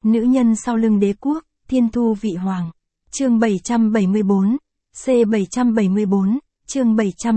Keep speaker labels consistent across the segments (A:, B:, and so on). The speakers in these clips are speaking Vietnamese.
A: Nữ nhân sau lưng đế quốc, thiên thu vị hoàng. Chương 774, C774, chương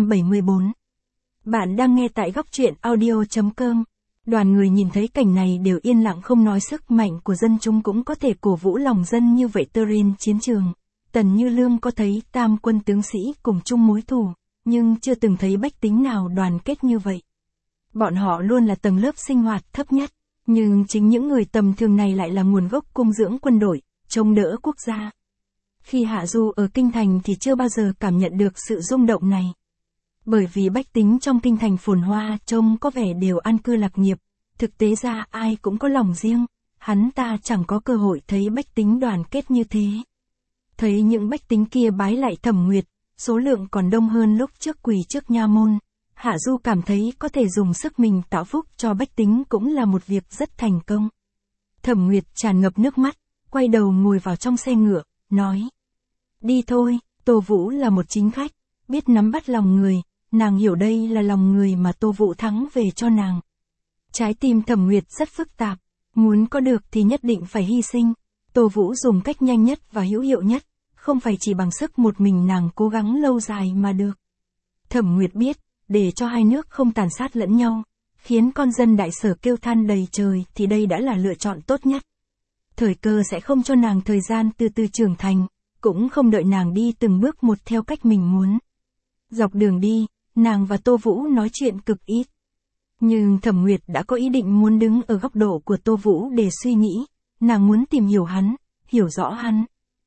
A: 774. Bạn đang nghe tại góc truyện audio.com. Đoàn người nhìn thấy cảnh này đều yên lặng, không nói. Sức mạnh của dân chúng cũng có thể cổ vũ lòng dân như vậy. Trên chiến trường, Tần Như Lương có thấy tam quân tướng sĩ cùng chung mối thù, nhưng chưa từng thấy bách tính nào đoàn kết như vậy. Bọn họ luôn là tầng lớp sinh hoạt thấp nhất, nhưng chính những người tầm thường này lại là nguồn gốc cung dưỡng quân đội, chống đỡ quốc gia. Khi Hạ Du ở kinh thành thì chưa bao giờ cảm nhận được sự rung động này. Bởi vì bách tính trong kinh thành phồn hoa trông có vẻ đều an cư lạc nghiệp, thực tế ra ai cũng có lòng riêng, hắn ta chẳng có cơ hội thấy bách tính đoàn kết như thế. Thấy những bách tính kia bái lại Thẩm Nguyệt, số lượng còn đông hơn lúc trước quỳ trước nha môn, Hạ Du cảm thấy có thể dùng sức mình tạo phúc cho bách tính cũng là một việc rất thành công. Thẩm Nguyệt tràn ngập nước mắt, quay đầu ngồi vào trong xe ngựa, nói: "Đi thôi." Tô Vũ là một chính khách, biết nắm bắt lòng người, nàng hiểu đây là lòng người mà Tô Vũ thắng về cho nàng. Trái tim Thẩm Nguyệt rất phức tạp, muốn có được thì nhất định phải hy sinh. Tô Vũ dùng cách nhanh nhất và hữu hiệu nhất, không phải chỉ bằng sức một mình nàng cố gắng lâu dài mà được. Thẩm Nguyệt biết, để cho hai nước không tàn sát lẫn nhau, khiến con dân Đại Sở kêu than đầy trời thì đây đã là lựa chọn tốt nhất. Thời cơ sẽ không cho nàng thời gian từ từ trưởng thành, cũng không đợi nàng đi từng bước một theo cách mình muốn. Dọc đường đi, nàng và Tô Vũ nói chuyện cực ít. Nhưng Thẩm Nguyệt đã có ý định muốn đứng ở góc độ của Tô Vũ để suy nghĩ, nàng muốn tìm hiểu hắn, hiểu rõ hắn.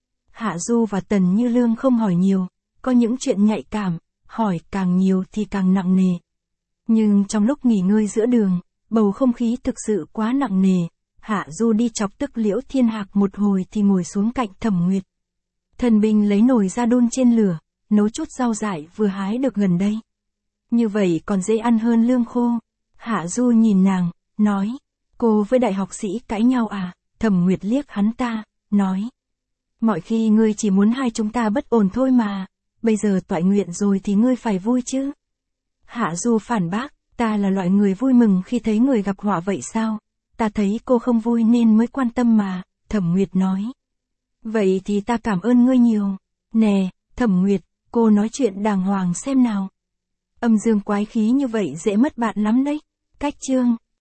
A: Hạ Du và Tần Như Lương không hỏi nhiều, có những chuyện nhạy cảm, hỏi càng nhiều thì càng nặng nề. Nhưng trong lúc nghỉ ngơi giữa đường, bầu không khí thực sự quá nặng nề, Hạ Du đi chọc tức Liễu Thiên Hạc một hồi thì ngồi xuống cạnh Thẩm Nguyệt. Thần binh lấy nồi ra đun trên lửa, nấu chút rau dại vừa hái được gần đây. Như vậy còn dễ ăn hơn lương khô. Hạ Du nhìn nàng, nói: "Cô với đại học sĩ cãi nhau à?" Thẩm Nguyệt liếc hắn ta, nói: "Mọi khi ngươi chỉ muốn hai chúng ta bất ổn thôi mà, bây giờ toại nguyện rồi thì ngươi phải vui chứ." Hạ Du phản bác: "Ta là loại người vui mừng khi thấy người gặp họa vậy sao? Ta thấy cô không vui nên mới quan tâm mà." Thẩm Nguyệt nói: "Vậy thì ta cảm ơn ngươi nhiều." "Nè, Thẩm Nguyệt, cô nói chuyện đàng hoàng xem nào. Âm dương quái khí như vậy dễ mất bạn lắm đấy." Cách chương